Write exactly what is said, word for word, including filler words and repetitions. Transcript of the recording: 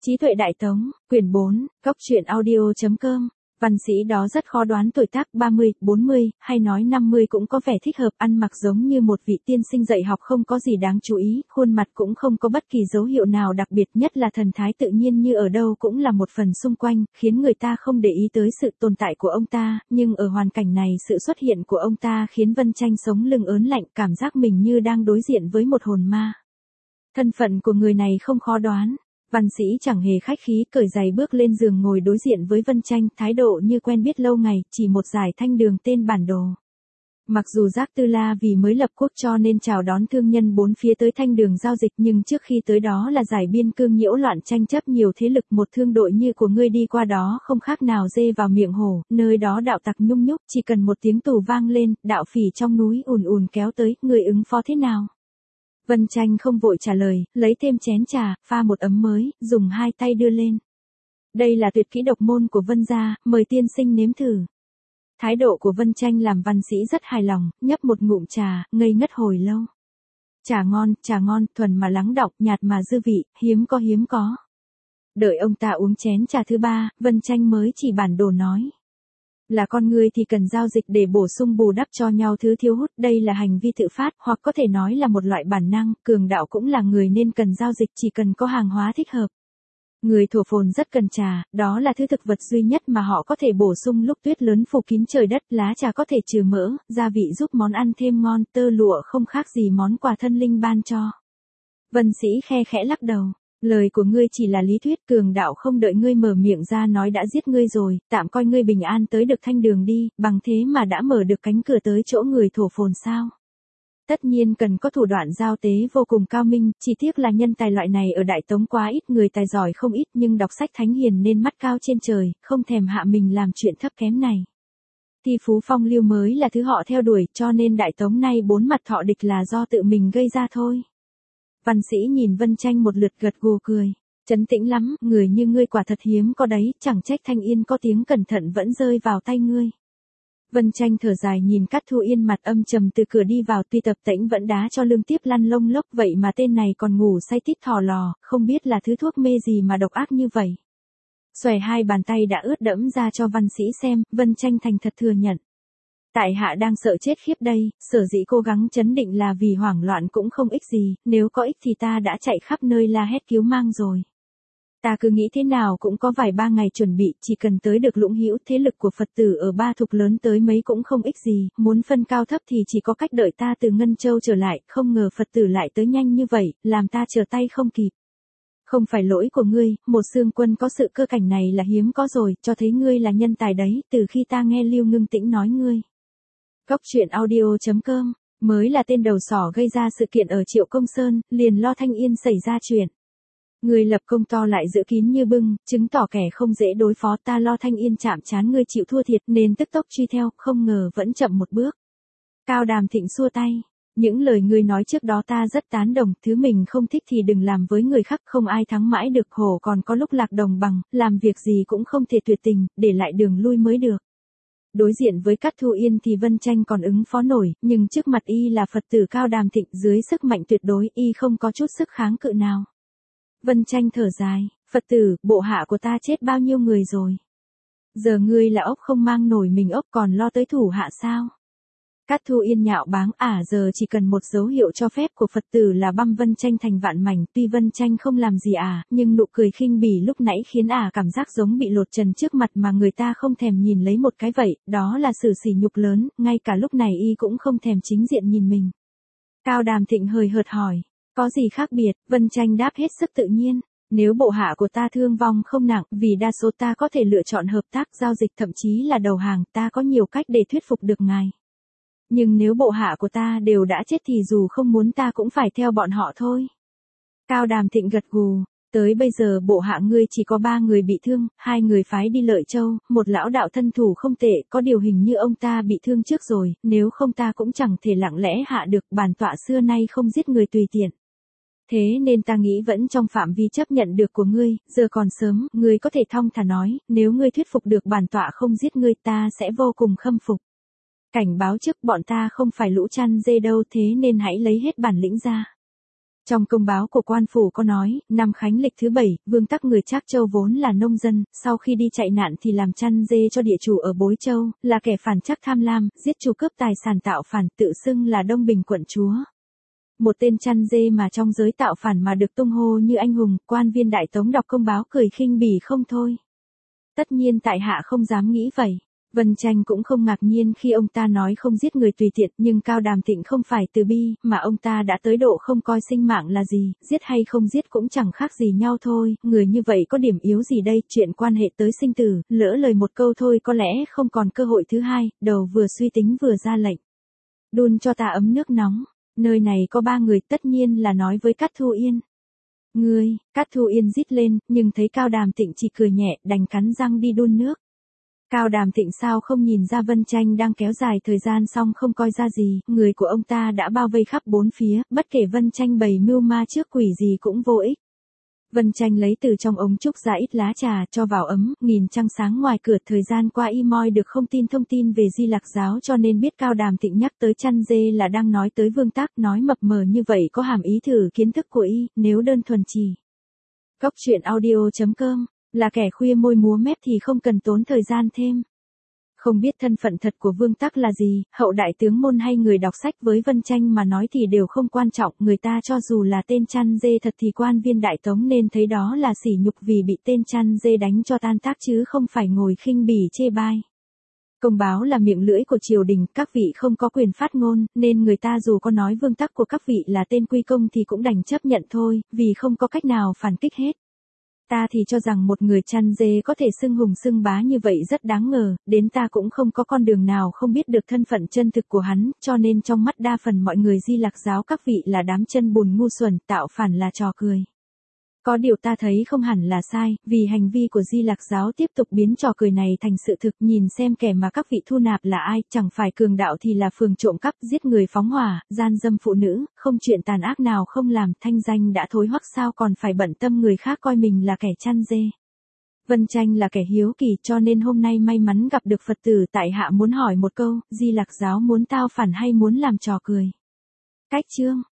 Trí tuệ đại tống, quyển bốn, góc truyện audio chấm com. Văn sĩ đó rất khó đoán tuổi tác, ba mươi, bốn mươi, hay nói năm mươi cũng có vẻ thích hợp, ăn mặc giống như một vị tiên sinh dạy học không có gì đáng chú ý, khuôn mặt cũng không có bất kỳ dấu hiệu nào đặc biệt, nhất là thần thái tự nhiên như ở đâu cũng là một phần xung quanh, khiến người ta không để ý tới sự tồn tại của ông ta, nhưng ở hoàn cảnh này sự xuất hiện của ông ta khiến Vân Tranh sống lưng ớn lạnh, cảm giác mình như đang đối diện với một hồn ma. Thân phận của người này không khó đoán. Văn sĩ chẳng hề khách khí, cởi giày bước lên giường ngồi đối diện với Vân Tranh, thái độ như quen biết lâu ngày, chỉ một dải thanh đường tên bản đồ. Mặc dù Giác Tư La vì mới lập quốc cho nên chào đón thương nhân bốn phía tới thanh đường giao dịch, nhưng trước khi tới đó là giải biên cương nhiễu loạn tranh chấp nhiều thế lực, một thương đội như của ngươi đi qua đó không khác nào dê vào miệng hổ, nơi đó đạo tặc nhung nhúc, chỉ cần một tiếng tù vang lên, đạo phỉ trong núi ùn ùn kéo tới, ngươi ứng phó thế nào? Vân Tranh không vội trả lời, lấy thêm chén trà, pha một ấm mới, dùng hai tay đưa lên. Đây là tuyệt kỹ độc môn của Vân gia, mời tiên sinh nếm thử. Thái độ của Vân Tranh làm văn sĩ rất hài lòng, nhấp một ngụm trà, ngây ngất hồi lâu. Trà ngon, trà ngon, thuần mà lắng đọng, nhạt mà dư vị, hiếm có hiếm có. Đợi ông ta uống chén trà thứ ba, Vân Tranh mới chỉ bản đồ nói. Là con người thì cần giao dịch để bổ sung bù đắp cho nhau thứ thiếu hụt, đây là hành vi tự phát, hoặc có thể nói là một loại bản năng, cường đạo cũng là người nên cần giao dịch, chỉ cần có hàng hóa thích hợp. Người thổ phồn rất cần trà, đó là thứ thực vật duy nhất mà họ có thể bổ sung lúc tuyết lớn phủ kín trời đất, lá trà có thể trừ mỡ, gia vị giúp món ăn thêm ngon, tơ lụa không khác gì món quà thân linh ban cho. Vân sĩ khe khẽ lắc đầu. Lời của ngươi chỉ là lý thuyết, cường đạo không đợi ngươi mở miệng ra nói đã giết ngươi rồi, tạm coi ngươi bình an tới được thanh đường đi, bằng thế mà đã mở được cánh cửa tới chỗ người thổ phồn sao. Tất nhiên cần có thủ đoạn giao tế vô cùng cao minh, chỉ tiếc là nhân tài loại này ở Đại Tống quá ít, người tài giỏi không ít nhưng đọc sách thánh hiền nên mắt cao trên trời, không thèm hạ mình làm chuyện thấp kém này. Thi phú phong lưu mới là thứ họ theo đuổi, cho nên Đại Tống nay bốn mặt thọ địch là do tự mình gây ra thôi. Văn sĩ nhìn Vân Tranh một lượt gật gù cười. Trấn tĩnh lắm, người như ngươi quả thật hiếm có đấy, chẳng trách Thanh Yên có tiếng cẩn thận vẫn rơi vào tay ngươi. Vân Tranh thở dài nhìn Cát Thu Yên mặt âm trầm từ cửa đi vào, tuy tập tễnh vẫn đá cho lương tiếp lăn lông lốc vậy mà tên này còn ngủ say tít thò lò, không biết là thứ thuốc mê gì mà độc ác như vậy. Xòe hai bàn tay đã ướt đẫm ra cho văn sĩ xem, Vân Tranh thành thật thừa nhận. Tại hạ đang sợ chết khiếp đây, sở dĩ cố gắng chấn định là vì hoảng loạn cũng không ích gì, nếu có ích thì ta đã chạy khắp nơi la hét cứu mang rồi. Ta cứ nghĩ thế nào cũng có vài ba ngày chuẩn bị, chỉ cần tới được Lũng Hữu, thế lực của Phật tử ở ba thục lớn tới mấy cũng không ích gì, muốn phân cao thấp thì chỉ có cách đợi ta từ Ngân Châu trở lại, không ngờ Phật tử lại tới nhanh như vậy, làm ta trở tay không kịp. Không phải lỗi của ngươi, một xương quân có sự cơ cảnh này là hiếm có rồi, cho thấy ngươi là nhân tài đấy, từ khi ta nghe Lưu Ngưng Tĩnh nói ngươi. Góc truyện audio chấm com, mới là tên đầu sỏ gây ra sự kiện ở Triệu Công Sơn, liền lo Thanh Yên xảy ra chuyện. Người lập công to lại giữ kín như bưng, chứng tỏ kẻ không dễ đối phó, ta lo Thanh Yên chạm trán ngươi chịu thua thiệt nên tức tốc truy theo, không ngờ vẫn chậm một bước. Cao Đàm Thịnh xua tay. Những lời ngươi nói trước đó ta rất tán đồng, thứ mình không thích thì đừng làm với người khác, không ai thắng mãi được, hổ còn có lúc lạc đồng bằng, làm việc gì cũng không thể tuyệt tình, để lại đường lui mới được. Đối diện với Cát Thu Yên thì Vân Tranh còn ứng phó nổi, nhưng trước mặt y là Phật tử Cao Đàm Thịnh, dưới sức mạnh tuyệt đối y không có chút sức kháng cự nào. Vân Tranh thở dài, Phật tử, bộ hạ của ta chết bao nhiêu người rồi. Giờ ngươi là ốc không mang nổi mình ốc còn lo tới thủ hạ sao? Cát Thu Yên nhạo báng, ả giờ chỉ cần một dấu hiệu cho phép của Phật tử là băm Vân Tranh thành vạn mảnh, tuy Vân Tranh không làm gì ả, nhưng nụ cười khinh bỉ lúc nãy khiến ả cảm giác giống bị lột trần trước mặt mà người ta không thèm nhìn lấy một cái vậy, đó là sự sỉ nhục lớn, ngay cả lúc này y cũng không thèm chính diện nhìn mình. Cao Đàm Thịnh hời hợt hỏi, có gì khác biệt? Vân Tranh đáp hết sức tự nhiên. Nếu bộ hạ của ta thương vong không nặng, vì đa số ta có thể lựa chọn hợp tác giao dịch thậm chí là đầu hàng, ta có nhiều cách để thuyết phục được ngài. Nhưng nếu bộ hạ của ta đều đã chết thì dù không muốn ta cũng phải theo bọn họ thôi. Cao Đàm Thịnh gật gù, tới bây giờ bộ hạ ngươi chỉ có ba người bị thương, hai người phái đi Lợi Châu, một lão đạo thân thủ không tệ, có điều hình như ông ta bị thương trước rồi, nếu không ta cũng chẳng thể lặng lẽ hạ được, bản tọa xưa nay không giết người tùy tiện. Thế nên ta nghĩ vẫn trong phạm vi chấp nhận được của ngươi, giờ còn sớm, ngươi có thể thong thả nói, nếu ngươi thuyết phục được bản tọa không giết ngươi ta sẽ vô cùng khâm phục. Cảnh báo trước bọn ta không phải lũ chăn dê đâu, thế nên hãy lấy hết bản lĩnh ra. Trong công báo của quan phủ có nói, năm Khánh lịch thứ bảy, Vương Tắc người Trác Châu vốn là nông dân, sau khi đi chạy nạn thì làm chăn dê cho địa chủ ở Bối Châu, là kẻ phản Trác tham lam, giết chủ cướp tài sản tạo phản, tự xưng là Đông Bình quận chúa. Một tên chăn dê mà trong giới tạo phản mà được tung hô như anh hùng, quan viên Đại Tống đọc công báo cười khinh bỉ không thôi. Tất nhiên tại hạ không dám nghĩ vậy. Vân Tranh cũng không ngạc nhiên khi ông ta nói không giết người tùy tiện, nhưng Cao Đàm Tịnh không phải từ bi, mà ông ta đã tới độ không coi sinh mạng là gì, giết hay không giết cũng chẳng khác gì nhau thôi, người như vậy có điểm yếu gì đây, chuyện quan hệ tới sinh tử, lỡ lời một câu thôi có lẽ không còn cơ hội thứ hai, đầu vừa suy tính vừa ra lệnh. Đun cho ta ấm nước nóng, nơi này có ba người, tất nhiên là nói với Cát Thu Yên. Ngươi, Cát Thu Yên rít lên, nhưng thấy Cao Đàm Tịnh chỉ cười nhẹ, đành cắn răng đi đun nước. Cao Đàm Tịnh sao không nhìn ra Vân Tranh đang kéo dài thời gian xong không coi ra gì, người của ông ta đã bao vây khắp bốn phía, bất kể Vân Tranh bày mưu ma trước quỷ gì cũng vô ích. Vân Tranh lấy từ trong ống trúc ra ít lá trà cho vào ấm, nhìn trăng sáng ngoài cửa, thời gian qua y moi được không tin thông tin về Di Lạc giáo cho nên biết Cao Đàm Tịnh nhắc tới chăn dê là đang nói tới Vương Tắc, nói mập mờ như vậy có hàm ý thử kiến thức của y, nếu đơn thuần chỉ. Cốc truyện audio chấm com là kẻ khuya môi múa mép thì không cần tốn thời gian thêm. Không biết thân phận thật của Vương Tắc là gì, hậu đại tướng môn hay người đọc sách với Vân Tranh mà nói thì đều không quan trọng, người ta cho dù là tên chăn dê thật thì quan viên Đại Tống nên thấy đó là sỉ nhục vì bị tên chăn dê đánh cho tan tác chứ không phải ngồi khinh bỉ chê bai. Công báo là miệng lưỡi của triều đình, các vị không có quyền phát ngôn, nên người ta dù có nói Vương Tắc của các vị là tên quy công thì cũng đành chấp nhận thôi, vì không có cách nào phản kích hết. Ta thì cho rằng một người chăn dê có thể xưng hùng xưng bá như vậy rất đáng ngờ, đến ta cũng không có con đường nào không biết được thân phận chân thực của hắn, cho nên trong mắt đa phần mọi người Di Lạc giáo các vị là đám chân bùn ngu xuẩn, tạo phản là trò cười. Có điều ta thấy không hẳn là sai, vì hành vi của Di Lạc giáo tiếp tục biến trò cười này thành sự thực, nhìn xem kẻ mà các vị thu nạp là ai, chẳng phải cường đạo thì là phường trộm cắp, giết người phóng hỏa, gian dâm phụ nữ, không chuyện tàn ác nào không làm, thanh danh đã thối hoắc sao còn phải bận tâm người khác coi mình là kẻ chăn dê. Vân Tranh là kẻ hiếu kỳ cho nên hôm nay may mắn gặp được Phật tử, tại hạ muốn hỏi một câu, Di Lạc giáo muốn tao phản hay muốn làm trò cười? Cách chương